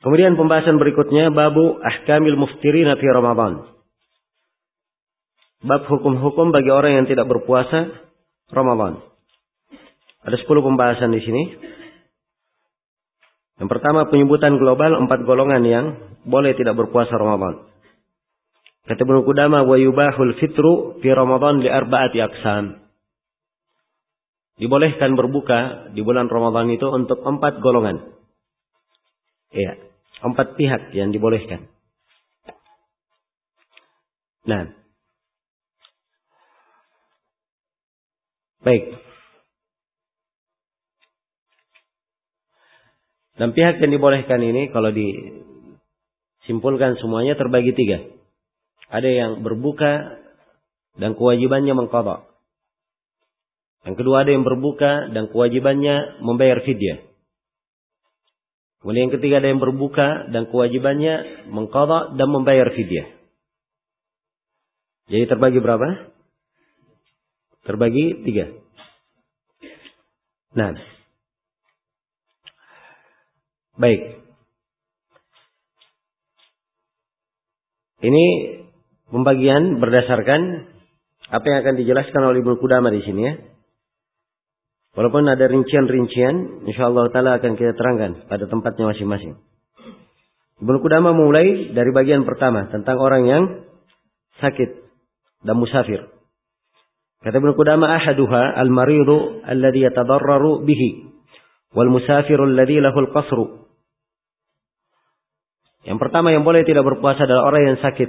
Kemudian pembahasan berikutnya babu ahkamil muftirina fi Ramadan. Bab hukum-hukum bagi orang yang tidak berpuasa Ramadan. Ada 10 pembahasan di sini. Yang pertama penyebutan global 4 golongan yang boleh tidak berpuasa Ramadan. Kata Ibnu Qudamah wa yubahul fitru fi Ramadan li arba'ati aqsam. Dibolehkan berbuka di bulan Ramadan itu untuk 4 golongan. Iya, 4 pihak yang dibolehkan. Nah, baik. Dan pihak yang dibolehkan ini kalau disimpulkan semuanya terbagi 3. Ada yang berbuka dan kewajibannya mengqadha. Yang kedua ada yang berbuka dan kewajibannya membayar fidyah. Kemudian yang ketiga ada yang berbuka dan kewajibannya mengqadha dan membayar fidyah. Jadi terbagi berapa? Terbagi 3. Nah, baik. Ini pembagian berdasarkan apa yang akan dijelaskan oleh Ibnu Qudamah di sini ya. Walaupun ada rincian-rincian, insyaallah taala akan kita terangkan pada tempatnya masing-masing. Ibnu Qudamah mulai dari bagian pertama tentang orang yang sakit dan musafir. Kata Ibnu Qudamah ahaduha al-maridu alladhi yatadarraru bihi wal musafiru alladhi lahu al-qasru. Yang pertama yang boleh tidak berpuasa adalah orang yang sakit.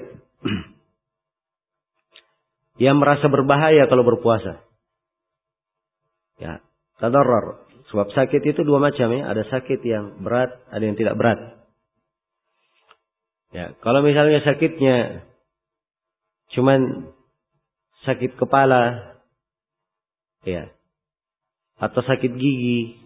Yang merasa berbahaya kalau berpuasa. Ya, tadarrar. Sebab sakit itu 2 macam ya. Ada sakit yang berat, ada yang tidak berat. Ya, kalau misalnya sakitnya cuman sakit kepala, ya, atau sakit gigi,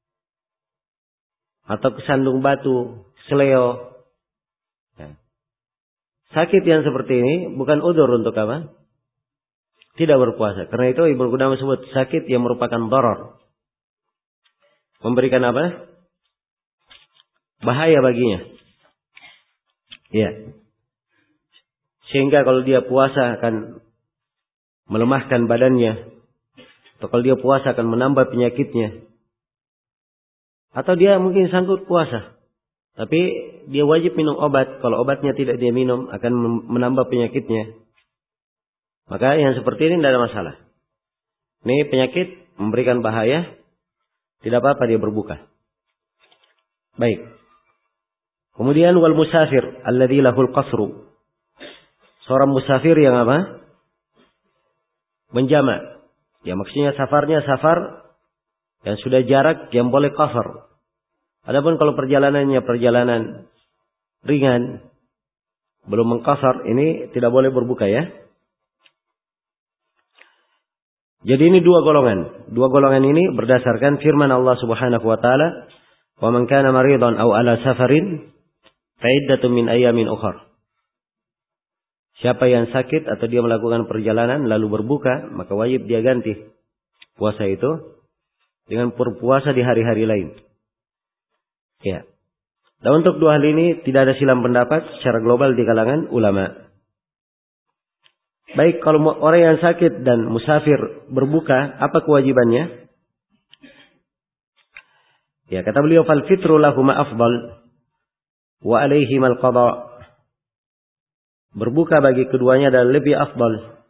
atau kesandung batu, seleo. Ya. Sakit yang seperti ini bukan udzur untuk apa? Tidak berpuasa. Karena itu Ibnu Qudamah sebut sakit yang merupakan darar. Memberikan apa? Bahaya baginya. Ya. Sehingga kalau dia puasa akan melemahkan badannya. Atau kalau dia puasa akan menambah penyakitnya. Atau dia mungkin sanggup puasa. Tapi dia wajib minum obat. Kalau obatnya tidak dia minum akan menambah penyakitnya. Maka yang seperti ini tidak ada masalah. Ini penyakit memberikan bahaya. Tidak apa-apa dia berbuka. Baik. Kemudian wal musafir alladzi lahul qasru. Seorang musafir yang apa? Menjamak. Ya maksudnya safarnya safar yang sudah jarak yang boleh qasar. Adapun kalau perjalanannya perjalanan ringan belum mengqasar, ini tidak boleh berbuka ya. Jadi ini 2 golongan. 2 golongan ini berdasarkan firman Allah Subhanahu wa taala, "Wa man kana maridan aw ala safarin fa iddatun min ayamin ukhra." Siapa yang sakit atau dia melakukan perjalanan lalu berbuka, maka wajib dia ganti puasa itu dengan berpuasa di hari-hari lain. Ya. Dan untuk 2 hal ini tidak ada silang pendapat secara global di kalangan ulama. Baik, kalau orang yang sakit dan musafir berbuka, apa kewajibannya? Ya, kata beliau, fal fitru lahuma afdal wa alaihim al-qadha. Berbuka bagi keduanya adalah lebih afdal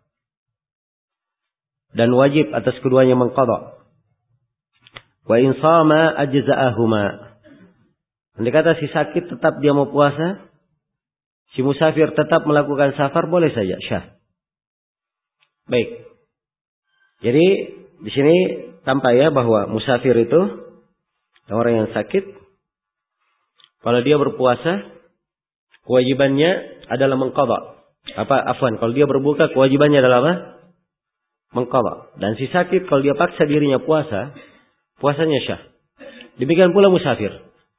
dan wajib atas keduanya mengqadha. Wa in shama ajza'ahuma. Andai kata si sakit tetap dia mau puasa, si musafir tetap melakukan safar, boleh saja syah. Baik. Jadi di sini tampak ya bahwa musafir itu orang yang sakit, kalau dia berpuasa kewajibannya adalah mengqadha. Kalau dia berbuka kewajibannya adalah apa? Mengqadha. Dan si sakit kalau dia paksa dirinya puasa, puasanya syah. Demikian pula musafir.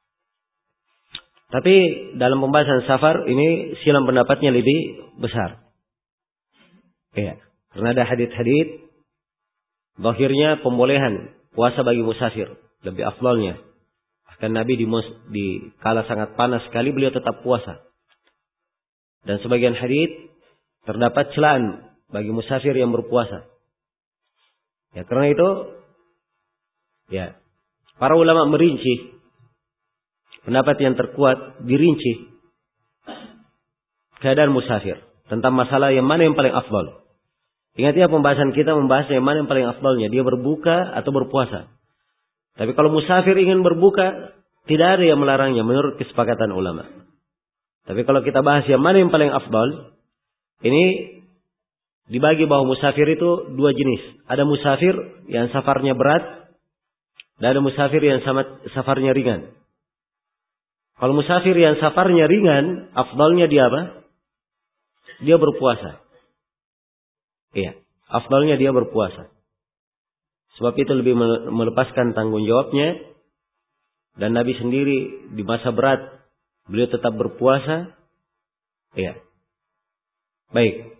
Tapi dalam pembahasan safar ini silang pendapatnya lebih besar. Ya. Karena ada hadits zahirnya pembolehan puasa bagi musafir, lebih afdalnya. Bahkan Nabi di kala sangat panas sekali beliau tetap puasa. Dan sebagian hadits terdapat celaan bagi musafir yang berpuasa. Ya, karena itu ya, para ulama merinci pendapat yang terkuat, dirinci keadaan musafir tentang masalah yang mana yang paling afdal. Ingat ya, pembahasan kita membahas yang mana yang paling afdalnya, dia berbuka atau berpuasa. Tapi kalau musafir ingin berbuka, tidak ada yang melarangnya menurut kesepakatan ulama. Tapi kalau kita bahas yang mana yang paling afdal, ini dibagi bahwa musafir itu dua jenis. Ada musafir yang safarnya berat, dan ada musafir yang safarnya ringan. Kalau musafir yang safarnya ringan, afdalnya dia apa? Dia berpuasa. Iya, afdalnya dia berpuasa. Sebab itu lebih melepaskan tanggung jawabnya. Dan Nabi sendiri di masa berat, beliau tetap berpuasa. Iya. Baik.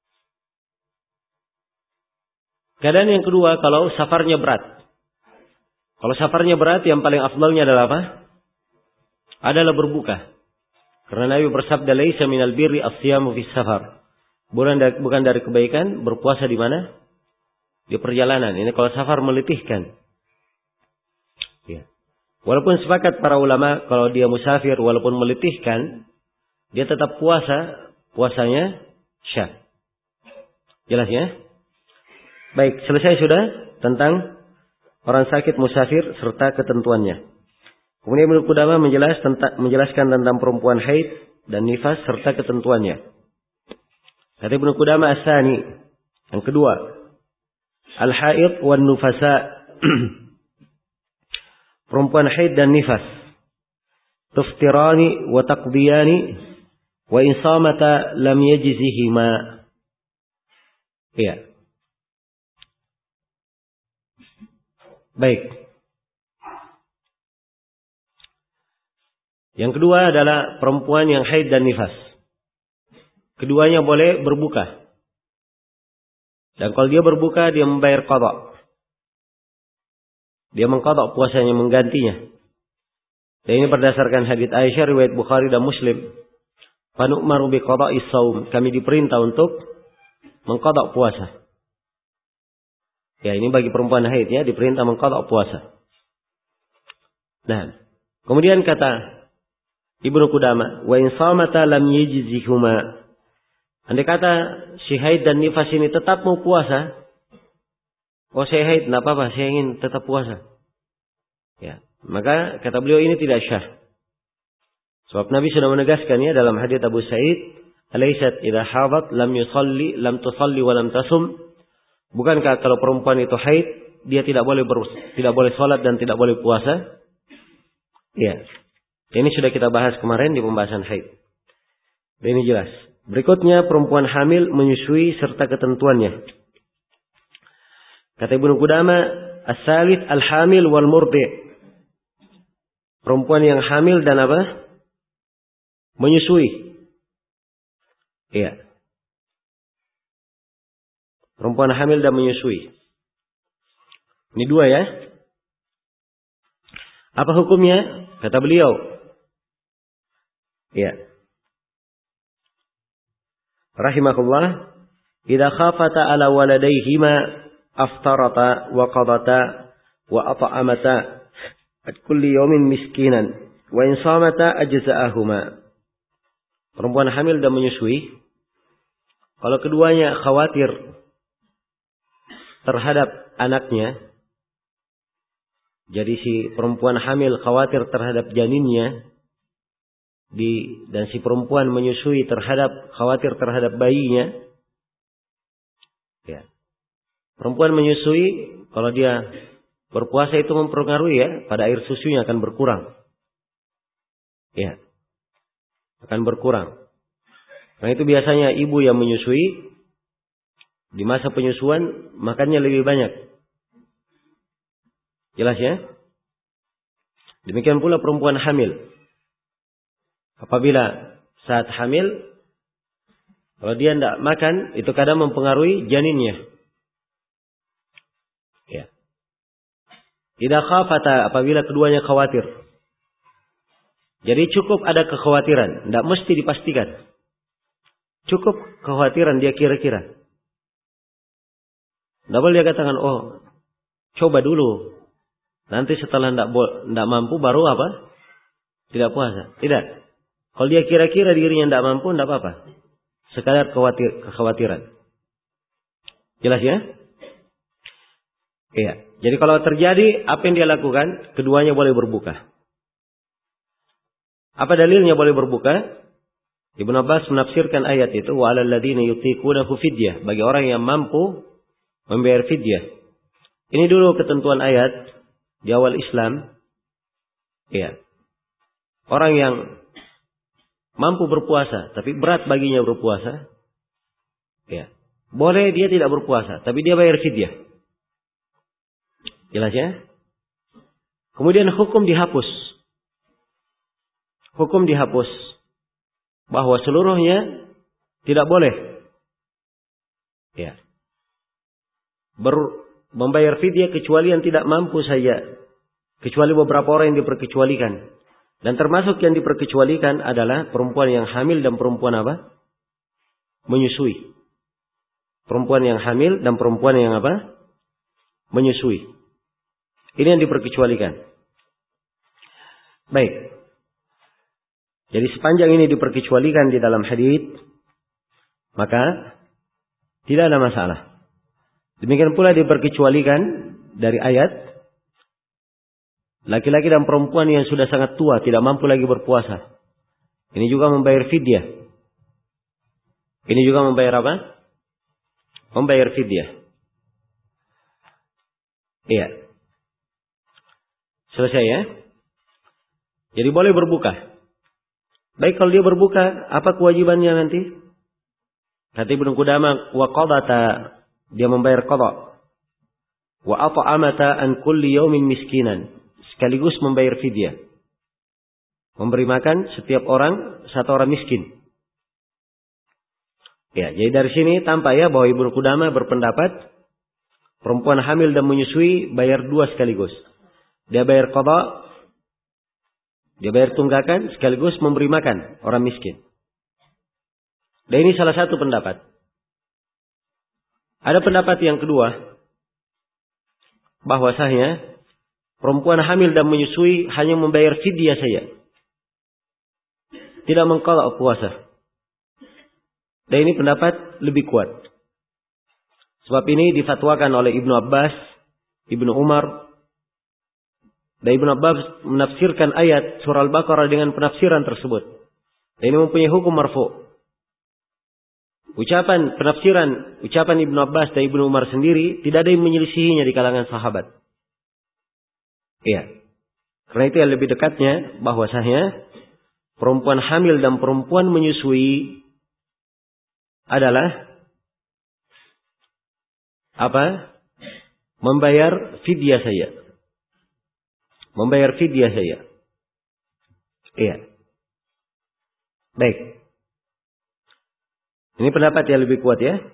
Keadaan yang kedua, kalau safarnya berat. Kalau safarnya berat, yang paling afdalnya adalah apa? Adalah berbuka. Karena Nabi bersabda, "Laisa minal birri as-siyamu fis safar." Bukan dari kebaikan berpuasa di mana? Di perjalanan. Ini kalau safar meletihkan. Ya. Walaupun sepakat para ulama kalau dia musafir walaupun meletihkan, dia tetap puasanya syah. Jelas ya? Baik, selesai sudah tentang orang sakit musafir serta ketentuannya. Kemudian Ibnu Qudamah menjelaskan tentang perempuan haid dan nifas serta ketentuannya. Kata Ibnu Qudamah as-sani, yang kedua, al-haid wan nufasa. Perempuan haid dan nifas tuftirani wa taqdiyani wa in samata lam yajzihima. Iya. Baik. Yang kedua adalah perempuan yang haid dan nifas. Keduanya boleh berbuka. Dan kalau dia berbuka, dia membayar qada. Dia mengqada puasanya, menggantinya. Dan ini berdasarkan hadits Aisyah riwayat Bukhari dan Muslim. Fanu'maru biqada'i shaum. Kami diperintah untuk mengqada puasa. Ya, ini bagi perempuan haid ya, diperintah mengqada puasa. Nah, kemudian kata Ibnu Qudamah, wa in samata lam yajzihuma. Andai kata si haid dan nifas ini tetap mau puasa, oh saya haid, tidak apa-apa, saya ingin tetap puasa. Ya, maka kata beliau ini tidak syah. Sebab Nabi sudah menegaskannya dalam hadits Abu Sa'id, "Alaysat idza hadat lam tusalli wa lam tasum." Bukankah kalau perempuan itu haid, dia tidak boleh salat dan tidak boleh puasa? Ya. Ini sudah kita bahas kemarin di pembahasan haid. Ini jelas. Berikutnya perempuan hamil, menyusui serta ketentuannya. Kata Ibnu Qudamah, as-salis al-hamil wal murdi'. Perempuan yang hamil dan apa? Menyusui. Iya. Perempuan hamil dan menyusui. Ini dua ya. Apa hukumnya? Kata beliau. Iya. Rahimahullah, idza khafata ala waladayhima aftarata wa qadata wa at'amata at kulli yawmin miskinan wa in samata ajza'ahuma. Perempuan hamil dan menyusui, kalau keduanya khawatir terhadap anaknya, jadi si perempuan hamil khawatir terhadap janinnya, dan si perempuan menyusui khawatir terhadap bayinya. Ya. Perempuan menyusui, kalau dia berpuasa itu mempengaruhi ya, pada air susunya akan berkurang. Ya. Akan berkurang. Nah itu biasanya ibu yang menyusui, di masa penyusuan makannya lebih banyak. Jelas ya? Demikian pula perempuan hamil. Apabila saat hamil, kalau dia tidak makan, itu kadang mempengaruhi janinnya. Ya. Tidak khafata, apabila keduanya khawatir. Jadi cukup ada kekhawatiran, tidak mesti dipastikan. Cukup kekhawatiran dia kira-kira. Tidak boleh dia katakan, oh coba dulu. Nanti setelah tidak mampu baru apa? Tidak puasa. Tidak. Kalau dia kira-kira dirinya tidak mampu, tidak apa-apa. Sekadar kekhawatiran. Jelas ya? Iya. Jadi kalau terjadi, apa yang dia lakukan? Keduanya boleh berbuka. Apa dalilnya boleh berbuka? Ibnu Abbas menafsirkan ayat itu, wa 'alal ladzina yutiqunahu fidyah, bagi orang yang mampu membayar fidyah. Ini dulu ketentuan ayat di awal Islam. Iya. Orang yang mampu berpuasa, tapi berat baginya berpuasa, ya, boleh dia tidak berpuasa, tapi dia bayar fidyah. Jelas ya? Kemudian hukum dihapus. Hukum dihapus. Bahwa seluruhnya tidak boleh. Ya. Membayar fidyah kecuali yang tidak mampu saja. Kecuali beberapa orang yang diperkecualikan. Dan termasuk yang diperkecualikan adalah perempuan yang hamil dan perempuan apa? Menyusui. Perempuan yang hamil dan perempuan yang apa? Menyusui. Ini yang diperkecualikan. Baik. Jadi sepanjang ini diperkecualikan di dalam hadits, maka tidak ada masalah. Demikian pula diperkecualikan dari ayat, laki-laki dan perempuan yang sudah sangat tua, tidak mampu lagi berpuasa. Ini juga membayar fidyah. Ini juga membayar apa? Membayar fidyah. Iya. Selesai ya? Jadi boleh berbuka. Baik, kalau dia berbuka, apa kewajibannya nanti? Kata Ibnu Qudamah, wa qadata, dia membayar qada. Wa at'amata an kulli yaumin miskinan, sekaligus membayar fidyah. Memberi makan setiap orang satu orang miskin. Ya, jadi dari sini tampak ya bahwa Ibnu Qudamah berpendapat perempuan hamil dan menyusui bayar dua sekaligus. Dia bayar qada, dia bayar tunggakan sekaligus memberi makan orang miskin. Dan ini salah satu pendapat. Ada pendapat yang kedua, bahwasanya perempuan hamil dan menyusui hanya membayar fidyah saja, tidak mengqada puasa. Dan ini pendapat lebih kuat. Sebab ini difatwakan oleh Ibnu Abbas, Ibnu Umar. Dan Ibnu Abbas menafsirkan ayat surah Al-Baqarah dengan penafsiran tersebut. Dan ini mempunyai hukum marfu'. Ucapan Ibnu Abbas dan Ibnu Umar sendiri tidak ada yang menyelisihinya di kalangan sahabat. Iya. Karena itu yang lebih dekatnya bahwasanya perempuan hamil dan perempuan menyusui adalah apa? Membayar fidyah saja. Membayar fidyah saja. Iya. Baik. Ini pendapat yang lebih kuat ya.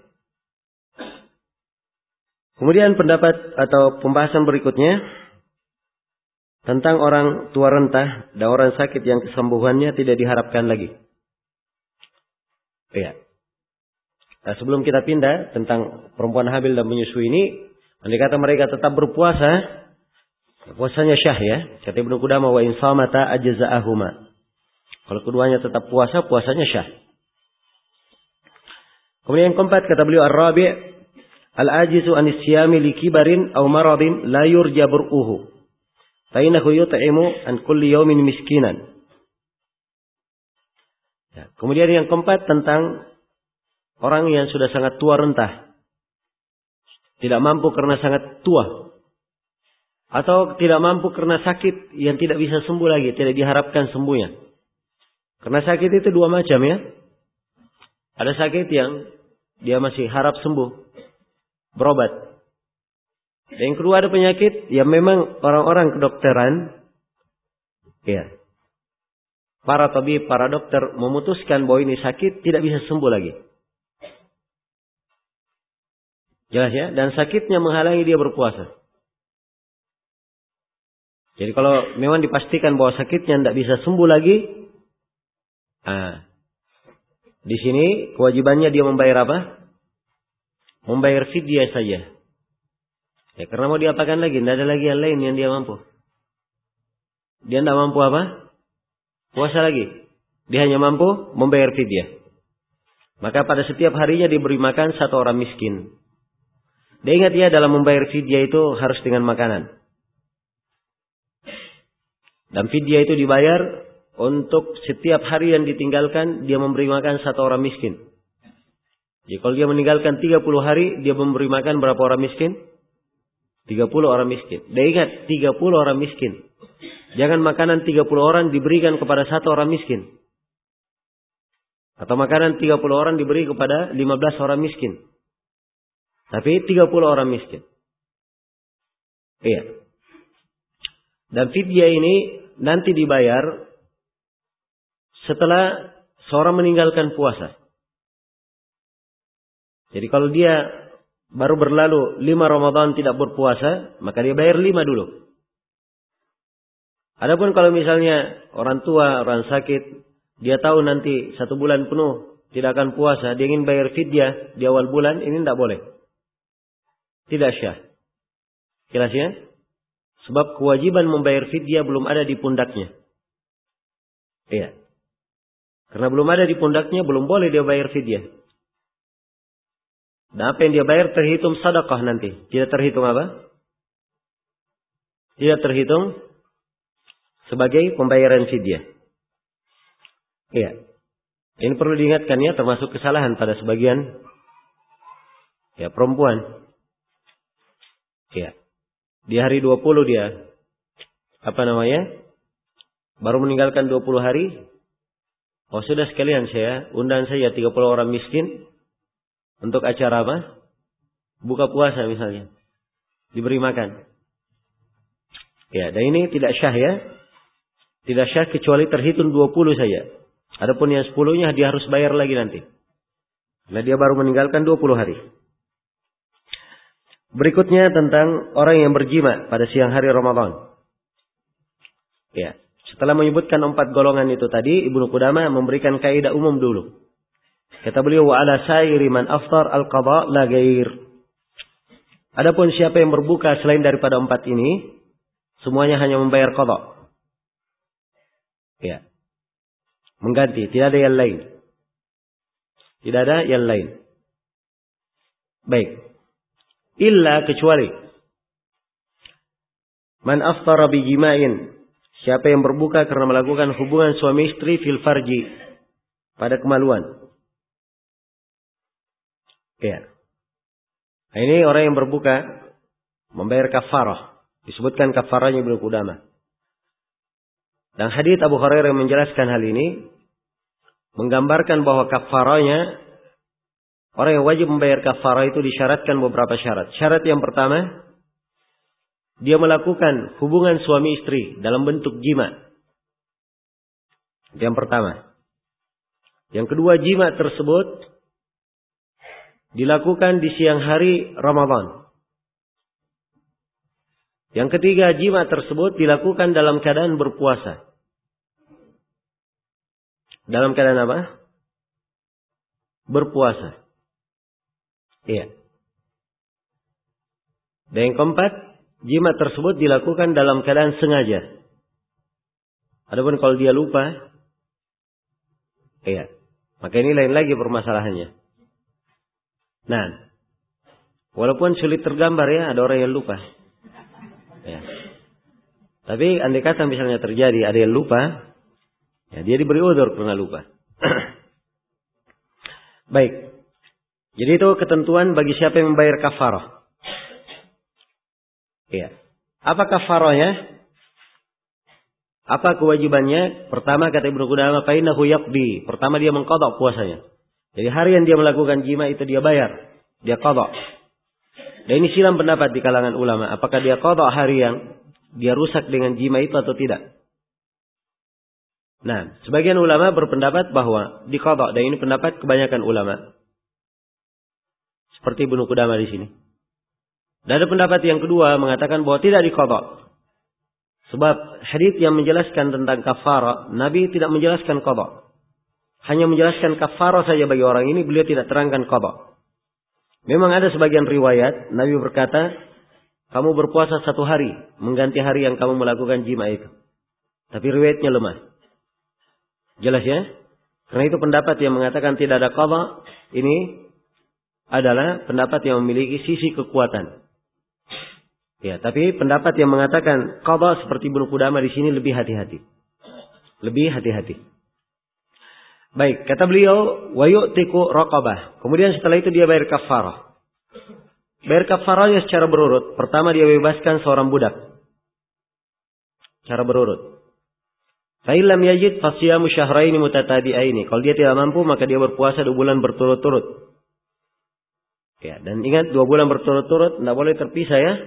Kemudian pendapat atau pembahasan berikutnya tentang orang tua rentah dan orang sakit yang kesembuhannya tidak diharapkan lagi. Iya. Nah, sebelum kita pindah tentang perempuan hamil dan menyusui ini, andai kata mereka tetap berpuasa, puasanya syah ya. Kata Ibnu Qudamah, wa in samata ajza'ahuma. Kalau keduanya tetap puasa, puasanya syah. Kemudian yang keempat kata beliau ar-rabi' al-ajizu anis siyami li kibarin aw maradin la yurja bur'uhu. Fa innahu yut'imu an kulli yawmin miskinan. Ya, kemudian yang keempat tentang orang yang sudah sangat tua rentah. Tidak mampu karena sangat tua. Atau tidak mampu karena sakit yang tidak bisa sembuh lagi. Tidak diharapkan sembuhnya. Karena sakit itu dua macam ya. Ada sakit yang dia masih harap sembuh. Berobat. Dan yang kedua ada penyakit yang memang orang-orang kedokteran. Ya. Para tabib, para dokter memutuskan bahwa ini sakit tidak bisa sembuh lagi. Jelas ya? Dan sakitnya menghalangi dia berpuasa. Jadi kalau memang dipastikan bahwa sakitnya tidak bisa sembuh lagi, di sini kewajibannya dia membayar apa? Membayar fidyah saja. Ya, karena mau diapakan lagi? Tidak ada lagi yang lain yang dia mampu. Dia tidak mampu apa? Puasa lagi. Dia hanya mampu membayar fidyah. Maka pada setiap harinya diberi makan satu orang miskin. Dia ingat ya, dalam membayar fidyah itu harus dengan makanan. Dan fidyah itu dibayar untuk setiap hari yang ditinggalkan dia memberi makan satu orang miskin. Jadi kalau dia meninggalkan 30 hari, dia memberi makan berapa orang miskin? 30 orang miskin. Dia ingat 30 orang miskin. Jangan makanan 30 orang diberikan kepada satu orang miskin. Atau makanan 30 orang diberi kepada 15 orang miskin. Tapi 30 orang miskin. Iya. Dan fidyah ini nanti dibayar setelah seorang meninggalkan puasa. Jadi kalau dia baru berlalu 5 Ramadan tidak berpuasa, maka dia bayar 5 dulu. Adapun kalau misalnya orang tua, orang sakit, dia tahu nanti 1 bulan penuh tidak akan puasa, dia ingin bayar fidyah di awal bulan, ini tidak boleh. Tidak syah. Jelas ya? Sebab kewajiban membayar fidyah belum ada di pundaknya. Iya. Karena belum ada di pundaknya, belum boleh dia bayar fidyah. Dan apa yang dia bayar terhitung sedekah nanti. Tidak terhitung apa? Tidak terhitung sebagai pembayaran fidyah. Iya. Ini perlu diingatkan ya, termasuk kesalahan pada sebagian ya perempuan. Iya. Di hari 20 dia baru meninggalkan 20 hari. Oh sudah sekalian saya undang saja 30 orang miskin untuk acara apa? Buka puasa misalnya. Diberi makan. Ya, dan ini tidak syah ya. Tidak syah kecuali terhitung 20 saja. Adapun yang 10-nya dia harus bayar lagi nanti. Karena dia baru meninggalkan 20 hari. Berikutnya tentang orang yang berjima pada siang hari Ramadan. Ya, setelah menyebutkan 4 golongan itu tadi, Ibnu Qudamah memberikan kaidah umum dulu. Kata beliau, wa ala sairi man aftar al-qadha la ghair. Adapun siapa yang berbuka selain daripada 4 ini, semuanya hanya membayar qadha. Ya. Mengganti, tidak ada yang lain. Tidak ada yang lain. Baik. Illa kecuali man aftara bi jima'in, siapa yang berbuka karena melakukan hubungan suami istri fil farji, pada kemaluan. Ya. Nah, ini orang yang berbuka membayar kafarah. Disebutkan kafarahnya Ibnu Qudamah. Dan hadits Abu Hurairah yang menjelaskan hal ini menggambarkan bahwa kafarahnya, orang yang wajib membayar kafarah itu disyaratkan beberapa syarat. Syarat yang pertama, dia melakukan hubungan suami istri dalam bentuk jima. Yang pertama. Yang kedua, jima tersebut dilakukan di siang hari Ramadan. Yang ketiga, jima tersebut dilakukan dalam keadaan berpuasa. Dalam keadaan apa? Berpuasa. Iya. Dan yang keempat, jima tersebut dilakukan dalam keadaan sengaja. Adapun kalau dia lupa, iya, maka ini lain lagi permasalahannya. Nah, walaupun sulit tergambar ya, ada orang yang lupa. Ya. Tapi andai kata misalnya terjadi ada yang lupa, ya dia diberi udzur karena lupa. Baik. Jadi itu ketentuan bagi siapa yang membayar kafarah. Iya. Apa kafarahnya? Apa kewajibannya? Pertama kata Ibnu Qudamah, fa innahu yaqdi. Pertama dia mengqadha puasanya. Jadi hari yang dia melakukan jima itu dia bayar, dia qadha. Dan ini silang pendapat di kalangan ulama, apakah dia qadha hari yang dia rusak dengan jima itu atau tidak. Nah, sebagian ulama berpendapat bahwa diqadha, dan ini pendapat kebanyakan ulama. Seperti Ibnu Qudamah di sini. Dan ada pendapat yang kedua mengatakan bahwa tidak diqadha. Sebab hadits yang menjelaskan tentang kafarah, Nabi tidak menjelaskan qada. Hanya menjelaskan kafarah saja bagi orang ini, beliau tidak terangkan qada. Memang ada sebagian riwayat, Nabi berkata, kamu berpuasa 1 hari, mengganti hari yang kamu melakukan jima itu. Tapi riwayatnya lemah. Jelas ya? Karena itu pendapat yang mengatakan tidak ada qada, ini adalah pendapat yang memiliki sisi kekuatan. Ya, tapi pendapat yang mengatakan qada seperti Ibnu Qudamah di sini lebih hati-hati. Lebih hati-hati. Baik, kata beliau, wa yu'tiku raqabah. Kemudian setelah itu dia bayar kafarah. Bayar kafarahnya secara berurut. Pertama dia bebaskan seorang budak. Secara berurut. Fa illam yajid fasiyamu syahraini mutatabi'aini. Kalau dia tidak mampu maka dia berpuasa 2 bulan berturut-turut. Ya, dan ingat 2 bulan berturut-turut tidak boleh terpisah ya.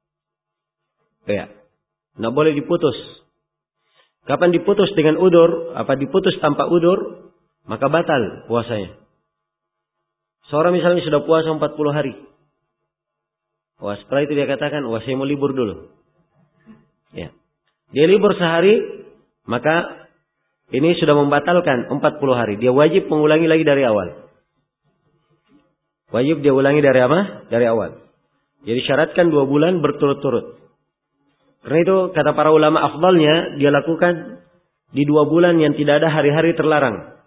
Ya. Tidak boleh diputus. Kapan diputus dengan udur, apa diputus tanpa udur, maka batal puasanya. Seorang misalnya sudah puasa 40 hari. Wah, setelah itu dia katakan, wah saya mau libur dulu. Ya. Dia libur sehari, maka ini sudah membatalkan 40 hari. Dia wajib mengulangi lagi dari awal. Wajib dia ulangi dari apa? Dari awal. Jadi syaratkan 2 bulan berturut-turut. Karena itu kata para ulama afdalnya dia lakukan di 2 bulan yang tidak ada hari-hari terlarang.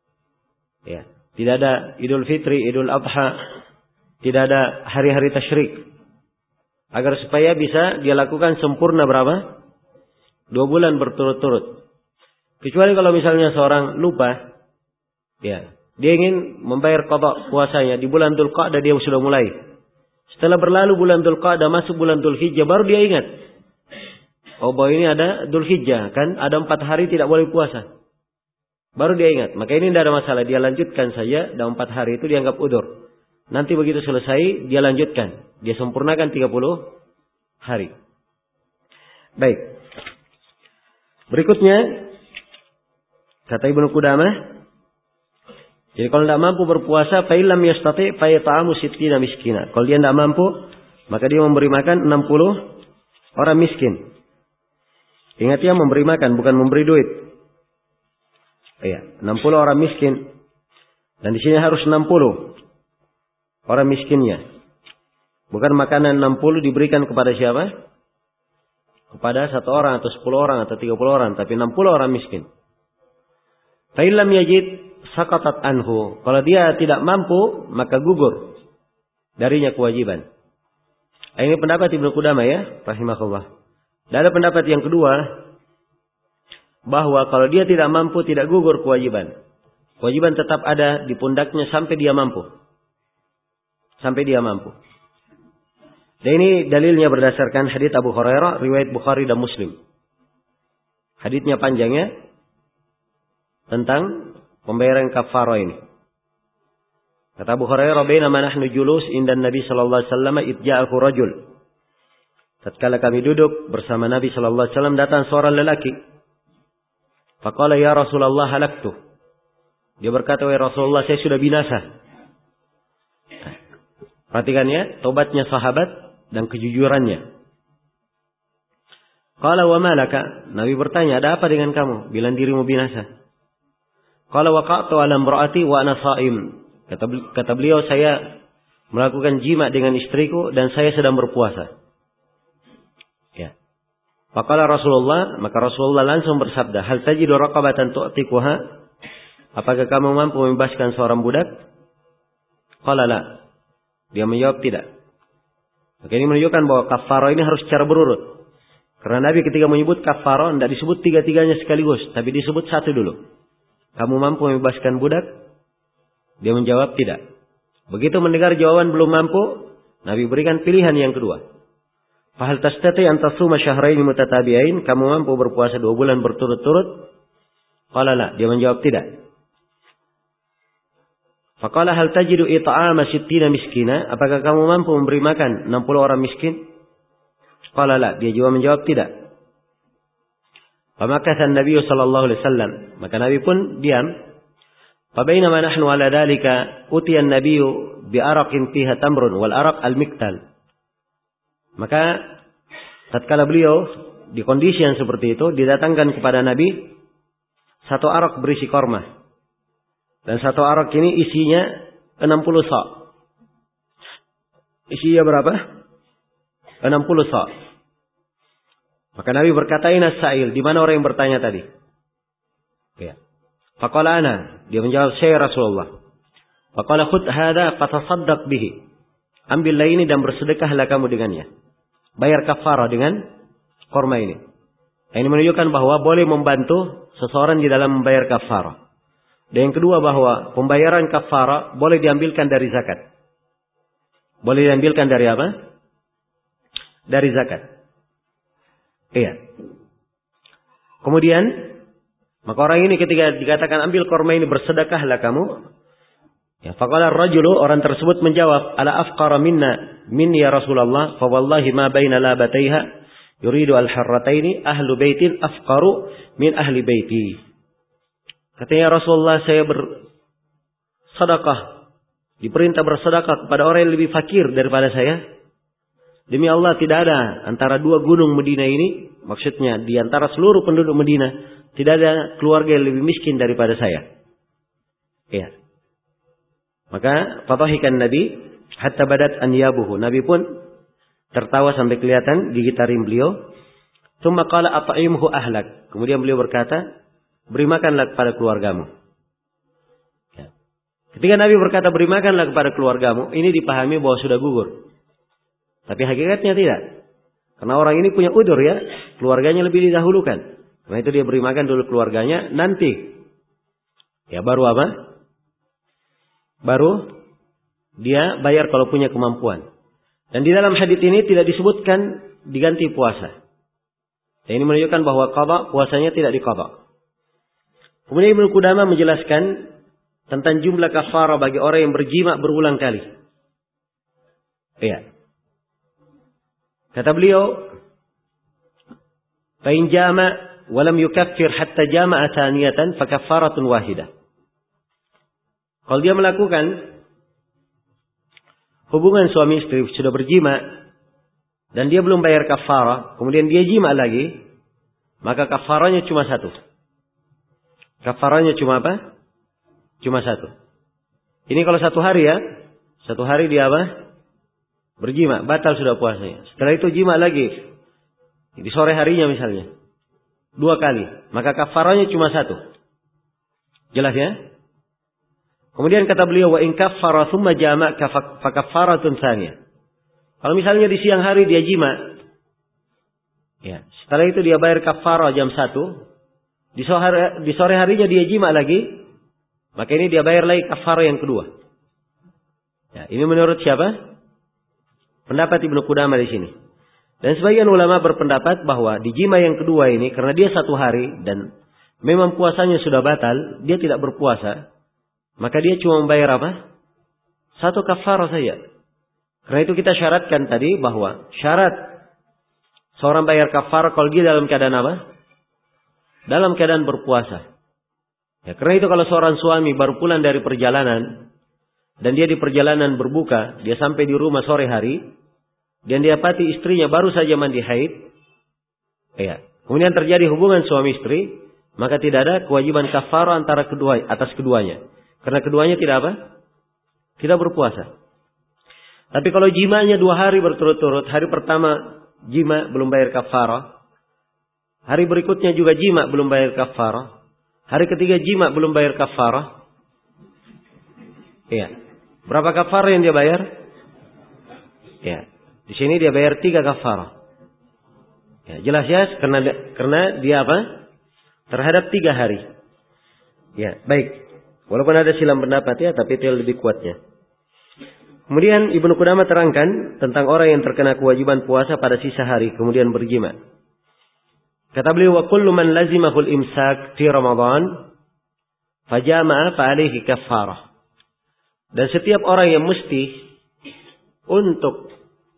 Ya, tidak ada Idul Fitri, Idul Adha, tidak ada hari-hari tasyrik. Agar supaya bisa dia lakukan sempurna berapa? 2 bulan berturut-turut. Kecuali kalau misalnya seorang lupa, ya, dia ingin membayar qada puasanya di bulan Dzulqa'dah dia sudah mulai. Setelah berlalu bulan Dzulqa'dah masuk bulan Dzulhijjah baru dia ingat. Oh bahwa ini ada Dzulhijjah, kan ada 4 hari tidak boleh puasa. Baru dia ingat. Maka ini tidak ada masalah. Dia lanjutkan saja dalam 4 hari itu dianggap udur. Nanti begitu selesai dia lanjutkan. Dia sempurnakan 30 hari. Baik. Berikutnya kata Ibnu Qudamah. Jadi kalau tidak mampu berpuasa, fa illam yastati fa yat'amu 60 miskina. Kalau dia tidak mampu, maka dia memberi makan 60 orang miskin. Ingat ya, memberi makan bukan memberi duit. Iya, 60 orang miskin. Dan di sini harus 60 orang miskinnya. Bukan makanan 60 diberikan kepada siapa? Kepada 1 orang atau 10 orang atau 30 orang, tapi 60 orang miskin. Fa illam yajid saqatat anhu. Kalau dia tidak mampu, maka gugur darinya kewajiban. Ini pendapat Ibnu Qudamah ya, rahimahullah. Dan ada pendapat yang kedua, bahwa kalau dia tidak mampu, tidak gugur kewajiban. Kewajiban tetap ada di pundaknya sampai dia mampu. Sampai dia mampu. Dan ini dalilnya berdasarkan hadits Abu Hurairah, riwayat Bukhari dan Muslim. Haditsnya panjangnya tentang pembayaran kafarah ini. Kata Abu Hurairah, "Bainama nahnu julus inda Nabi sallallahu alaihi wasallam id ja'ahu rajul." Tatkala kami duduk bersama Nabi sallallahu alaihi wasallam datang seorang lelaki. Faqala ya Rasulullah halaktu. Dia berkata, "Wahai Rasulullah, saya sudah binasa." Perhatikan ya, tobatnya sahabat dan kejujurannya. Qala wa malaka? Nabi bertanya, "Ada apa dengan kamu? Bilang dirimu binasa." Qala waqa'tu 'ala imra'ati wa ana sha'im. Kata beliau, saya melakukan jima dengan istriku dan saya sedang berpuasa. Ya. Faqala Rasulullah, maka Rasulullah langsung bersabda, "Hal tajidu raqabatan tu'tikuha?" Apakah kamu mampu membebaskan seorang budak? Qala la. Dia menjawab tidak. Maka ini menunjukkan bahwa kafarah ini harus secara berurut. Karena Nabi ketika menyebut kafarah tidak disebut 3-3-nya sekaligus, tapi disebut 1 dulu. Kamu mampu membebaskan budak? Dia menjawab tidak. Begitu mendengar jawaban belum mampu, Nabi berikan pilihan yang kedua. Fahal tastati an tasuma syahraini mutatabi'ain? Kamu mampu berpuasa 2 bulan berturut-turut? Qala la. Dia menjawab tidak. Faqala hal tajidu it'ama 60 miskina? Apakah kamu mampu memberi makan 60 orang miskin? Qala la. Dia juga menjawab tidak. Famakatha an-nabiy sallallahu alaihi wasallam. Maka Nabi pun diam. Fa bainama nahnu ala dalika utiya an-nabiy bi araqin fiha tamrun wal araq al-miktal. Maka tatkala beliau di kondisi yang seperti itu, didatangkan kepada Nabi satu arak berisi korma. Dan satu arak ini isinya 60 sa'. Isinya berapa? 60 sa'. Maka Nabi berkata, "Aina sa'il?" Di mana orang yang bertanya tadi? Ya. Faqala ana. Dia menjawab, "Saya Rasulullah." Faqala khudh hadha fatasaddaq bihi. Ambillah ini dan bersedekahlah kamu dengannya. Bayar kafarah dengan korma ini. Ini menunjukkan bahwa boleh membantu seseorang di dalam membayar kafarah. Dan yang kedua bahwa pembayaran kafarah boleh diambilkan dari zakat. Boleh diambilkan dari apa? Dari zakat. Iya. Kemudian, maka orang ini ketika dikatakan ambil korma ini bersedekahlah kamu. Ya, faqala ar-rajulu, orang tersebut menjawab, "Ala afqara minni ya Rasulullah, fa wallahi ma baina labataiha yuridu al-harrataini ahlu baitin afqaru min ahli baiti." Katanya Rasulullah, saya bersedekah, diperintah bersedekah kepada orang yang lebih fakir daripada saya. Demi Allah tidak ada antara dua gunung Madinah ini, maksudnya di antara seluruh penduduk Madinah, tidak ada keluarga yang lebih miskin daripada saya. Ya. Maka fadhahikan Nabi hatta badat anyabuhu. Nabi pun tertawa sampai kelihatan gigi taring beliau. Tsumma qala at'imhu ahlak. Kemudian beliau berkata, beri makanlah kepada keluargamu. Ya. Ketika Nabi berkata beri makanlah kepada keluargamu, ini dipahami bahwa sudah gugur. Tapi hakikatnya tidak. Karena orang ini punya udzur ya, keluarganya lebih didahulukan. Karena itu dia beri makan dulu keluarganya, nanti ya baru apa? Baru dia bayar kalau punya kemampuan. Dan di dalam hadits ini tidak disebutkan diganti puasa. Dan ini menunjukkan bahwa qada puasanya tidak diqada. Kemudian Ibnu Qudamah menjelaskan tentang jumlah kafarah bagi orang yang berjima berulang kali. Iya. Kata beliau, "Fa in jama wa lam yukaffir hatta jama'a thaniyatan fa kaffaratun wahidah." Kalau dia melakukan hubungan suami istri sudah berjima dan dia belum bayar kafarah, kemudian dia jima lagi, maka kafarahnya cuma satu. Kafarahnya cuma apa? Cuma satu. Ini kalau satu hari ya, satu hari dia apa? Berjima, batal sudah puasanya. Setelah itu jima lagi, di sore harinya misalnya, 2 kali, maka kafarahnya cuma satu. Jelas ya? Kemudian kata beliau, wa in kaffara thumma jama' fa kaffaratun tsaniyah. Kalau misalnya di siang hari dia jima, ya, setelah itu dia bayar kafarah jam 1, di sore harinya dia jima lagi, maka ini dia bayar lagi kafarah yang kedua. Ya, ini menurut siapa? Pendapat Ibnu Qudamah di sini. Dan sebagian ulama berpendapat bahwa di jima yang kedua ini, karena dia 1 hari dan memang puasanya sudah batal, dia tidak berpuasa. Maka dia cuma membayar apa? 1 kafarah saja. Karena itu kita syaratkan tadi bahwa syarat seorang bayar kafarah kalau dia dalam keadaan apa? Dalam keadaan berpuasa. Ya, karena itu kalau seorang suami baru pulang dari perjalanan dan dia di perjalanan berbuka, dia sampai di rumah sore hari dan dia dapati istrinya baru saja mandi haid. Ya, kemudian terjadi hubungan suami istri, maka tidak ada kewajiban kafarah atas keduanya. Karena keduanya tidak apa? Tidak berpuasa. Tapi kalau jimanya 2 hari berturut-turut, hari pertama jima belum bayar kafarah, hari berikutnya juga jima belum bayar kafarah, hari ketiga jima belum bayar kafarah. Iya. Berapa kafarah yang dia bayar? Ya. Di sini dia bayar 3 kafarah. Ya, jelas ya, karena dia apa? Terhadap 3 hari. Ya, baik. Walaupun ada silang pendapat ya, tapi itu lebih kuatnya. Kemudian Ibnu Qudamah terangkan tentang orang yang terkena kewajiban puasa pada sisa hari kemudian berjima. Kata beliau, wa kullu man lazimahul imsak fi Ramadan fajama'a fa alaihi kaffarah. Dan setiap orang yang mesti untuk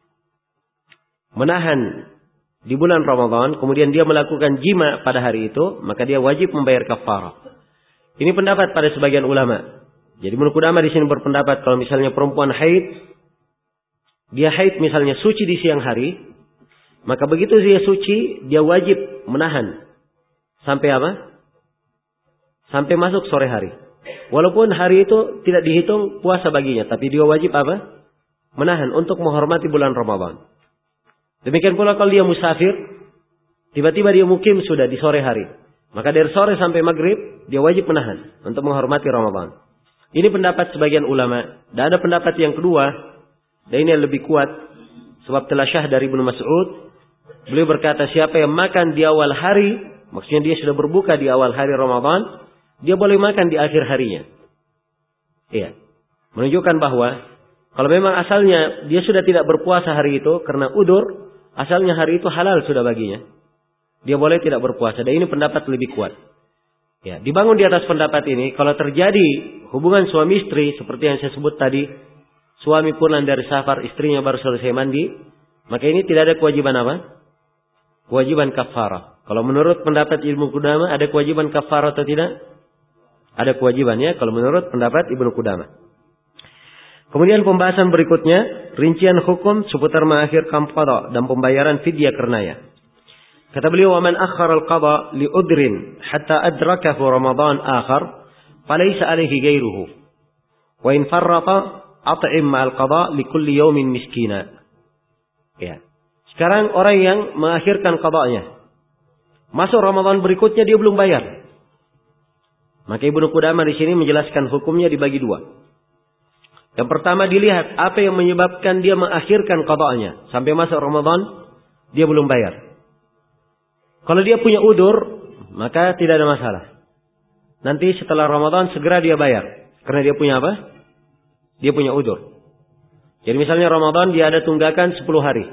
menahan di bulan Ramadan, kemudian dia melakukan jima pada hari itu, maka dia wajib membayar kaffarah. Ini pendapat pada sebagian ulama. Jadi Ibnu Qudamah di sini berpendapat kalau misalnya perempuan haid, dia haid misalnya suci di siang hari, Maka begitu dia suci, dia wajib menahan. Sampai apa? Sampai masuk sore hari. Walaupun hari itu tidak dihitung puasa baginya. Tapi dia wajib apa? Menahan untuk menghormati bulan Ramadan. Demikian pula kalau dia musafir. Tiba-tiba dia mukim sudah di sore hari. Maka dari sore sampai maghrib, dia wajib menahan untuk menghormati Ramadan. Ini pendapat sebagian ulama. Dan ada pendapat yang kedua. Dan ini yang lebih kuat. Sebab telah syah dari Ibnu Mas'ud. Beliau berkata, siapa yang makan di awal hari, maksudnya dia sudah berbuka di awal hari Ramadan, dia boleh makan di akhir harinya. Iya. Menunjukkan bahwa kalau memang asalnya dia sudah tidak berpuasa hari itu karena udur, asalnya hari itu halal sudah baginya. Dia boleh tidak berpuasa. Dan ini pendapat lebih kuat. Ya, dibangun di atas pendapat ini, kalau terjadi hubungan suami istri seperti yang saya sebut tadi, suami pulang dari safar, istrinya baru selesai mandi, maka ini tidak ada kewajiban apa? Kewajiban kafarah. Kalau menurut pendapat Ibnu Qudamah ada kewajiban kafarah atau tidak? Ada kewajibannya kalau menurut pendapat Ibnu Qudamah. Kemudian pembahasan berikutnya, rincian hukum seputar mengakhirkan qada dan pembayaran fidyah kernaya. Kata beliau, "Wa man akhkhara al-qada li udrin hatta adrakahu Ramadan akhar, falaysa alayhi ghairuhu. Wa in farrata at'im ma'al qada li kulli yawmin miskina." Ya. Sekarang orang yang mengakhirkan qadanya. Masuk Ramadan berikutnya dia belum bayar. Maka Ibnu Qudamah di sini menjelaskan hukumnya dibagi dua. Yang pertama dilihat apa yang menyebabkan dia mengakhirkan qadanya. Sampai masuk Ramadan dia belum bayar. Kalau dia punya udur, maka tidak ada masalah. Nanti setelah Ramadan segera dia bayar. Karena dia punya apa? Dia punya udur. Jadi misalnya Ramadan dia ada tunggakan 10 hari.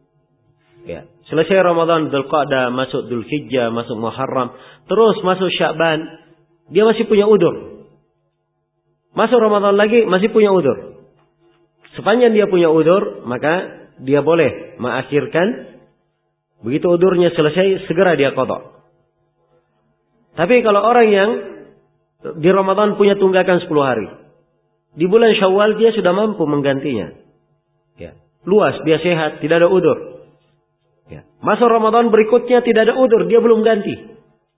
Ya, selesai Ramadan, Dzulqa'dah, masuk Dzulhijjah, masuk Muharram, terus masuk Sya'ban, dia masih punya udur. Masuk Ramadan lagi masih punya udur. Sepanjang dia punya udur, maka dia boleh mengakhirkan. Begitu udurnya selesai, segera dia qada. Tapi kalau orang yang di Ramadan punya tunggakan 10 hari, di bulan Syawal dia sudah mampu menggantinya. Ya, luas, dia sehat, tidak ada udur. Ya. Masuk Ramadan berikutnya tidak ada udur, dia belum ganti.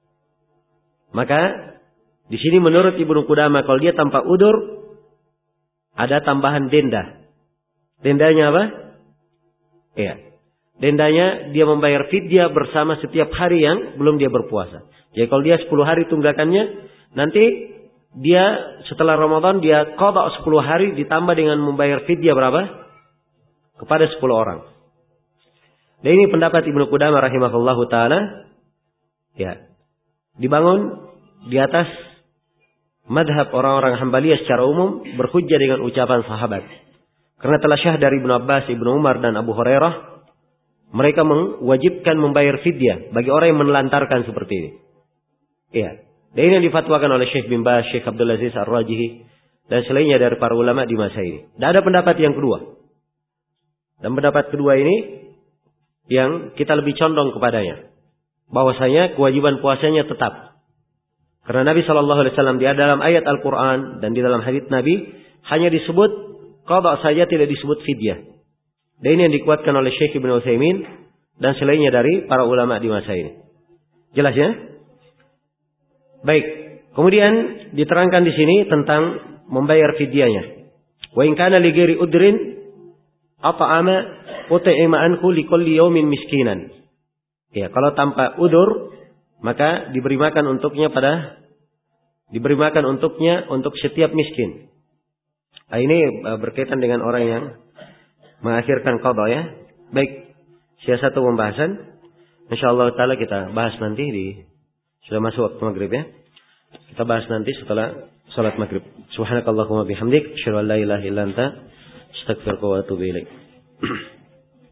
Maka di sini menurut Ibnu Qudamah kalau dia tanpa udur ada tambahan denda. Dendanya apa? Iya. Dendanya dia membayar fidyah bersama setiap hari yang belum dia berpuasa. Jadi kalau dia 10 hari tunggakannya, nanti dia setelah Ramadan dia qada 10 hari ditambah dengan membayar fidyah berapa? Kepada 10 orang. Dan ini pendapat Ibnu Qudamah rahimahullahu taala, ya, dibangun di atas madhab orang-orang Hambaliyah secara umum berhujjah dengan ucapan sahabat. Karena telah syah dari Ibnu Abbas, Ibnu Umar dan Abu Hurairah, mereka mewajibkan membayar fidyah bagi orang yang menelantarkan seperti ini. Iya. Dan ini yang difatwakan oleh Syekh bin Baz, Syekh Abdul Aziz Ar-Rajihi dan selainnya dari para ulama di masa ini. Dan ada pendapat yang kedua. Dan pendapat kedua ini yang kita lebih condong kepadanya, bahwasanya kewajiban puasanya tetap. Karena Nabi SAW di dalam ayat Al-Quran dan di dalam hadits Nabi hanya disebut qada saja, tidak disebut fidyah. Dan ini yang dikuatkan oleh Syekh Ibnu Utsaimin dan selainnya dari para ulama di masa ini. Jelas ya? Baik. Kemudian diterangkan di sini tentang membayar fidyahnya. Wa in kana li ghairi udrin at'ama ut'ima anhu likulli yawmin miskinan. Ya, kalau tanpa udur maka diberi makan untuknya untuk setiap miskin. Nah, ini berkaitan dengan orang yang mengakhirkan qada ya. Baik, satu pembahasan. Insyaallah taala kita bahas nanti sudah masuk waktu maghrib ya. Kita bahas nanti setelah salat maghrib. Subhanakallahumma bihamdik, asyhadu an la ilaha illa anta, astaghfiruka wa atubu ilaik.